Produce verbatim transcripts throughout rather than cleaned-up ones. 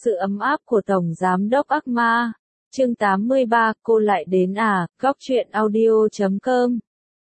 sự ấm áp của Tổng Giám đốc ác ma. Chương tám mươi ba, cô lại đến à, góc truyện audio chấm com.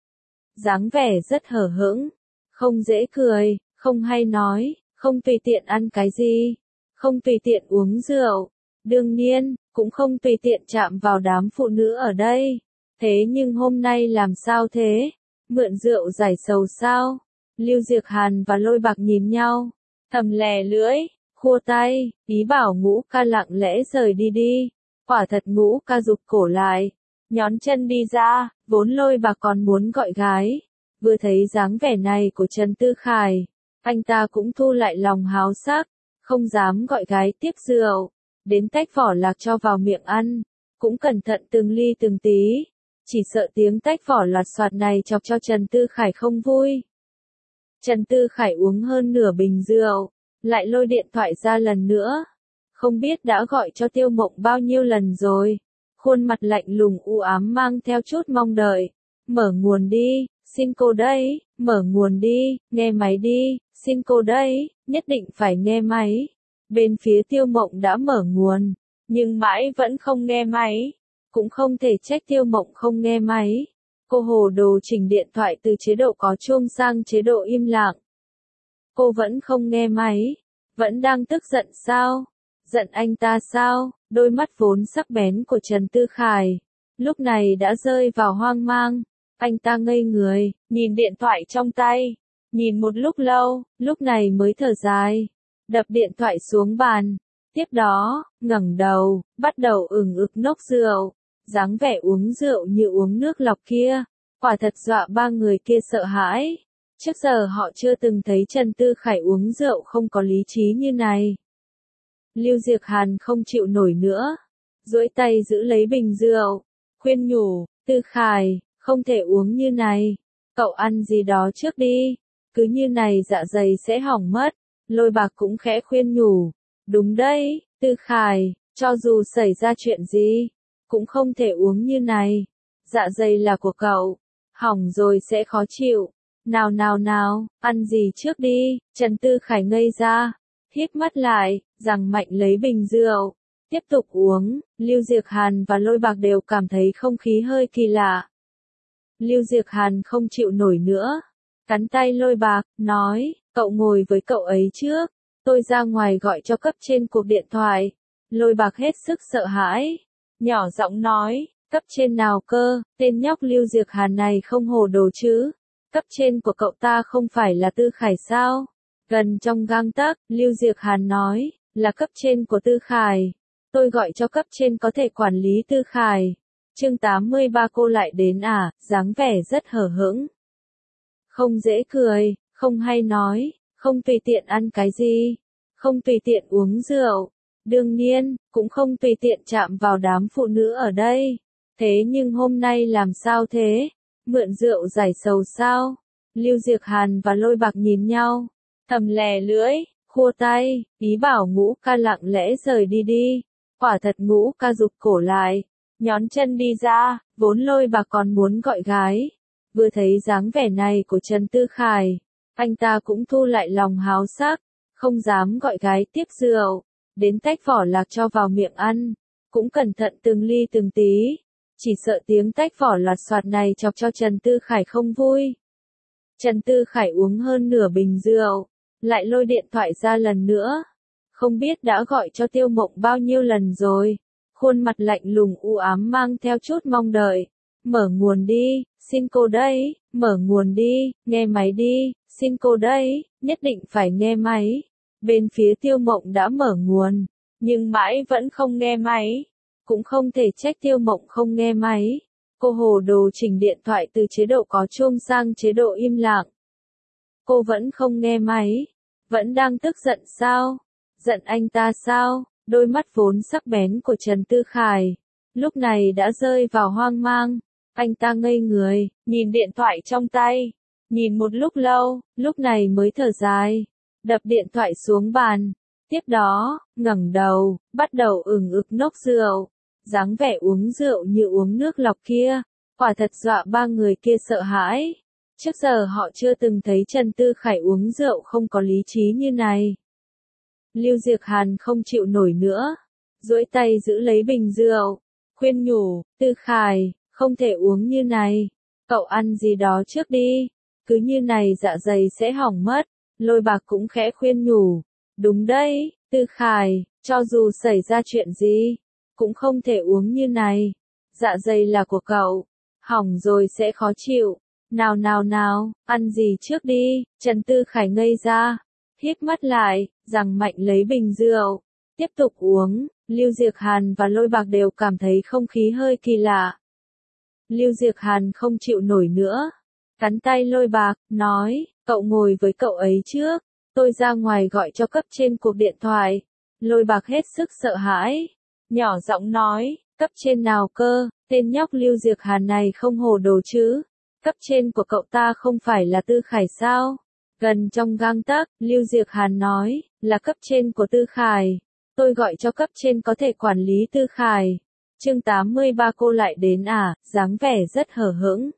Dáng vẻ rất hờ hững, không dễ cười, không hay nói, không tùy tiện ăn cái gì, không tùy tiện uống rượu, đương nhiên, cũng không tùy tiện chạm vào đám phụ nữ ở đây. Thế nhưng hôm nay làm sao thế? Mượn rượu giải sầu sao? Lưu Diệc Hàn và Lôi Bạc nhìn nhau, thầm lè lưỡi, khua tay, ý bảo Ngũ Ca lặng lẽ rời đi đi. Quả thật Ngũ Ca rụt cổ lại, nhón chân đi ra, vốn Lôi Bạc còn muốn gọi gái. Vừa thấy dáng vẻ này của Trần Tư Khải, anh ta cũng thu lại lòng háo sắc, không dám gọi gái tiếp rượu, đến tách vỏ lạc cho vào miệng ăn, cũng cẩn thận từng ly từng tí, chỉ sợ tiếng tách vỏ loạt soạt này chọc cho Trần Tư Khải không vui. Trần Tư Khải uống hơn nửa bình rượu, lại lôi điện thoại ra lần nữa, không biết đã gọi cho Tiêu Mộng bao nhiêu lần rồi, khuôn mặt lạnh lùng u ám mang theo chút mong đợi. Mở nguồn đi, xin cô đấy, mở nguồn đi, nghe máy đi, xin cô đấy, nhất định phải nghe máy. Bên phía Tiêu Mộng đã mở nguồn, nhưng mãi vẫn không nghe máy, cũng không thể trách Tiêu Mộng không nghe máy. Cô hồ đồ chỉnh điện thoại từ chế độ có chuông sang chế độ im lặng. Cô vẫn không nghe máy, vẫn đang tức giận sao? Giận anh ta sao? Đôi mắt vốn sắc bén của Trần Tư Khải, lúc này đã rơi vào hoang mang. Anh ta ngây người, nhìn điện thoại trong tay, nhìn một lúc lâu, lúc này mới thở dài, đập điện thoại xuống bàn. Tiếp đó, ngẩng đầu, bắt đầu ửng ực nốc rượu, dáng vẻ uống rượu như uống nước lọc kia, quả thật dọa ba người kia sợ hãi. Trước giờ họ chưa từng thấy Trần Tư Khải uống rượu không có lý trí như này. Lưu Diệc Hàn không chịu nổi nữa, duỗi tay giữ lấy bình rượu, khuyên nhủ, Tư Khải, không thể uống như này, cậu ăn gì đó trước đi, cứ như này dạ dày sẽ hỏng mất. Lôi Bạc cũng khẽ khuyên nhủ, đúng đấy, Tư Khải, cho dù xảy ra chuyện gì, cũng không thể uống như này, dạ dày là của cậu, hỏng rồi sẽ khó chịu. Nào nào nào, ăn gì trước đi. Trần Tư Khải ngây ra, hít mắt lại, giằng mạnh lấy bình rượu, tiếp tục uống. Lưu Diệc Hàn và Lôi Bạc đều cảm thấy không khí hơi kỳ lạ. Lưu Diệc Hàn không chịu nổi nữa, cắn tay Lôi Bạc, nói, cậu ngồi với cậu ấy trước, tôi ra ngoài gọi cho cấp trên cuộc điện thoại. Lôi Bạc hết sức sợ hãi, nhỏ giọng nói, cấp trên nào cơ? Tên nhóc Lưu Diệc Hàn này không hồ đồ chứ? Cấp trên của cậu ta không phải là Tư Khải sao? Gần trong gang tấc, Lưu Diệc Hàn nói, là cấp trên của Tư Khải. Tôi gọi cho cấp trên có thể quản lý Tư Khải. Chương tám mươi ba, cô lại đến à, dáng vẻ rất hờ hững, không dễ cười, không hay nói, không tùy tiện ăn cái gì, không tùy tiện uống rượu, đương nhiên, cũng không tùy tiện chạm vào đám phụ nữ ở đây. Thế nhưng hôm nay làm sao thế? Mượn rượu giải sầu sao? Lưu Diệc Hàn và Lôi Bạc nhìn nhau, thầm lè lưỡi, khua tay, ý bảo Ngũ Ca lặng lẽ rời đi đi. Quả thật Ngũ Ca rụt cổ lại, nhón chân đi ra, vốn Lôi Bạc còn muốn gọi gái. Vừa thấy dáng vẻ này của Trần Tư Khải, anh ta cũng thu lại lòng háo sắc, không dám gọi gái tiếp rượu, đến tách vỏ lạc cho vào miệng ăn, cũng cẩn thận từng ly từng tí, chỉ sợ tiếng tách vỏ loạt soạt này chọc cho Trần Tư Khải không vui. Trần Tư Khải uống hơn nửa bình rượu, lại lôi điện thoại ra lần nữa, không biết đã gọi cho Tiêu Mộng bao nhiêu lần rồi, khuôn mặt lạnh lùng u ám mang theo chút mong đợi. Mở nguồn đi, xin cô đấy, mở nguồn đi, nghe máy đi, xin cô đấy, nhất định phải nghe máy. Bên phía Tiêu Mộng đã mở nguồn, nhưng mãi vẫn không nghe máy, cũng không thể trách Tiêu Mộng không nghe máy. Cô hồ đồ chỉnh điện thoại từ chế độ có chuông sang chế độ im lặng. Cô vẫn không nghe máy, vẫn đang tức giận sao? Giận anh ta sao? Đôi mắt vốn sắc bén của Trần Tư Khải, lúc này đã rơi vào hoang mang. Anh ta ngây người, nhìn điện thoại trong tay, nhìn một lúc lâu, lúc này mới thở dài, đập điện thoại xuống bàn. Tiếp đó, ngẩng đầu, bắt đầu ửng ực nốc rượu, dáng vẻ uống rượu như uống nước lọc kia, quả thật dọa ba người kia sợ hãi. Trước giờ họ chưa từng thấy Trần Tư Khải uống rượu không có lý trí như này. Lưu Diệc Hàn không chịu nổi nữa, duỗi tay giữ lấy bình rượu, khuyên nhủ, Tư Khải, không thể uống như này, cậu ăn gì đó trước đi, cứ như này dạ dày sẽ hỏng mất. Lôi Bạc cũng khẽ khuyên nhủ, đúng đấy, Tư Khải, cho dù xảy ra chuyện gì, cũng không thể uống như này, dạ dày là của cậu, hỏng rồi sẽ khó chịu. Nào nào nào, ăn gì trước đi, Trần Tư Khải ngây ra, híp mắt lại, giằng mạnh lấy bình rượu, tiếp tục uống. Lưu Diệc Hàn và Lôi Bạc đều cảm thấy không khí hơi kỳ lạ. Lưu Diệc Hàn không chịu nổi nữa, cắn tay Lôi Bạc, nói, cậu ngồi với cậu ấy trước, tôi ra ngoài gọi cho cấp trên cuộc điện thoại. Lôi Bạc hết sức sợ hãi, nhỏ giọng nói, cấp trên nào cơ, tên nhóc Lưu Diệc Hàn này không hồ đồ chứ, cấp trên của cậu ta không phải là Tư Khải sao? Gần trong gang tấc, Lưu Diệc Hàn nói, là cấp trên của Tư Khải, tôi gọi cho cấp trên có thể quản lý Tư Khải. Chương tám mươi ba cô lại đến à, dáng vẻ rất hờ hững.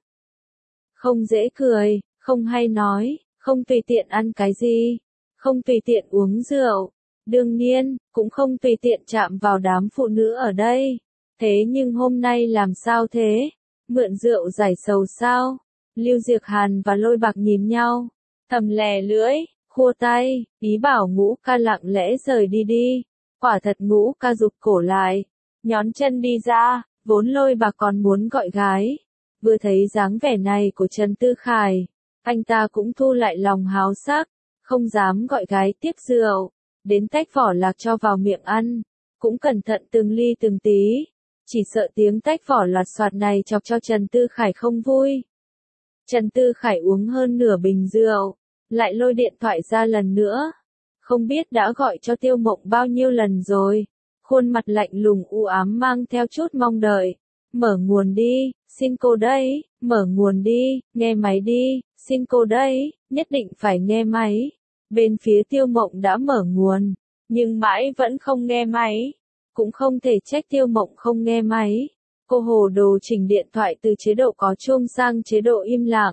Không dễ cười, không hay nói, không tùy tiện ăn cái gì, không tùy tiện uống rượu, đương nhiên, cũng không tùy tiện chạm vào đám phụ nữ ở đây. Thế nhưng hôm nay làm sao thế? Mượn rượu giải sầu sao? Lưu Diệc Hàn và Lôi Bạc nhìn nhau, thầm lè lưỡi, khua tay, ý bảo Ngũ Ca lặng lẽ rời đi đi. Quả thật Ngũ Ca rụt cổ lại, nhón chân đi ra, vốn Lôi Bạc còn muốn gọi gái. Vừa thấy dáng vẻ này của Trần Tư Khải, anh ta cũng thu lại lòng háo sắc, không dám gọi gái tiếp rượu, đến tách vỏ lạc cho vào miệng ăn, cũng cẩn thận từng ly từng tí, chỉ sợ tiếng tách vỏ lọt xoạt này chọc cho Trần Tư Khải không vui. Trần Tư Khải uống hơn nửa bình rượu, lại lôi điện thoại ra lần nữa, không biết đã gọi cho Tiêu Mộng bao nhiêu lần rồi, khuôn mặt lạnh lùng u ám mang theo chút mong đợi. Mở nguồn đi, xin cô đây, mở nguồn đi, nghe máy đi, xin cô đây, nhất định phải nghe máy. Bên phía Tiêu Mộng đã mở nguồn, nhưng mãi vẫn không nghe máy. Cũng không thể trách Tiêu Mộng không nghe máy. Cô hồ đồ chỉnh điện thoại từ chế độ có chuông sang chế độ im lặng.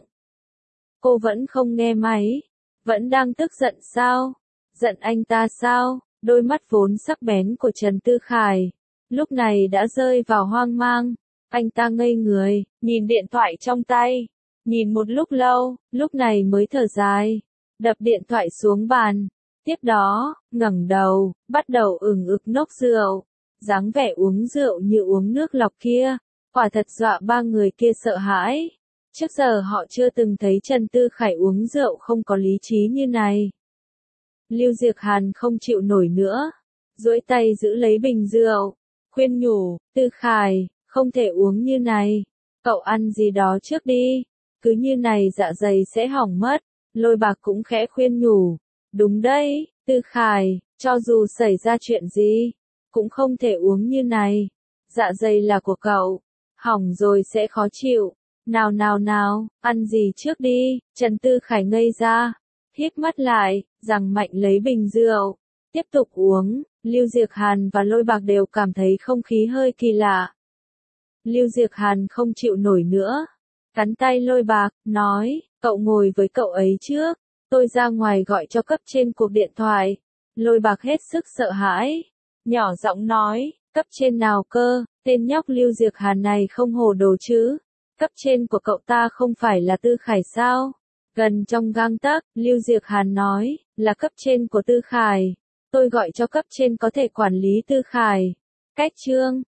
Cô vẫn không nghe máy. Vẫn đang tức giận sao? Giận anh ta sao? Đôi mắt vốn sắc bén của Trần Tư Khải lúc này đã rơi vào hoang mang. Anh ta ngây người, nhìn điện thoại trong tay, nhìn một lúc lâu, lúc này mới thở dài, đập điện thoại xuống bàn. Tiếp đó, ngẩng đầu, bắt đầu ửng ực nốc rượu, dáng vẻ uống rượu như uống nước lọc kia, quả thật dọa ba người kia sợ hãi. Trước giờ họ chưa từng thấy Trần Tư Khải uống rượu không có lý trí như này. Lưu Diệc Hàn không chịu nổi nữa, duỗi tay giữ lấy bình rượu, khuyên nhủ, Tư Khải, không thể uống như này, cậu ăn gì đó trước đi, cứ như này dạ dày sẽ hỏng mất. Lôi Bạc cũng khẽ khuyên nhủ, đúng đấy, Tư Khải, cho dù xảy ra chuyện gì, cũng không thể uống như này, dạ dày là của cậu, hỏng rồi sẽ khó chịu. Nào nào nào, ăn gì trước đi. Trần Tư Khải ngây ra, híp mắt lại, giằng mạnh lấy bình rượu, tiếp tục uống. Lưu Diệc Hàn và Lôi Bạc đều cảm thấy không khí hơi kỳ lạ. Lưu Diệc Hàn không chịu nổi nữa, cắn tay Lôi Bạc, nói, cậu ngồi với cậu ấy trước, tôi ra ngoài gọi cho cấp trên cuộc điện thoại. Lôi Bạc hết sức sợ hãi, nhỏ giọng nói, cấp trên nào cơ, tên nhóc Lưu Diệc Hàn này không hồ đồ chứ, cấp trên của cậu ta không phải là Tư Khải sao? Gần trong gang tấc, Lưu Diệc Hàn nói, là cấp trên của Tư Khải, tôi gọi cho cấp trên có thể quản lý Tư Khải. Cách chương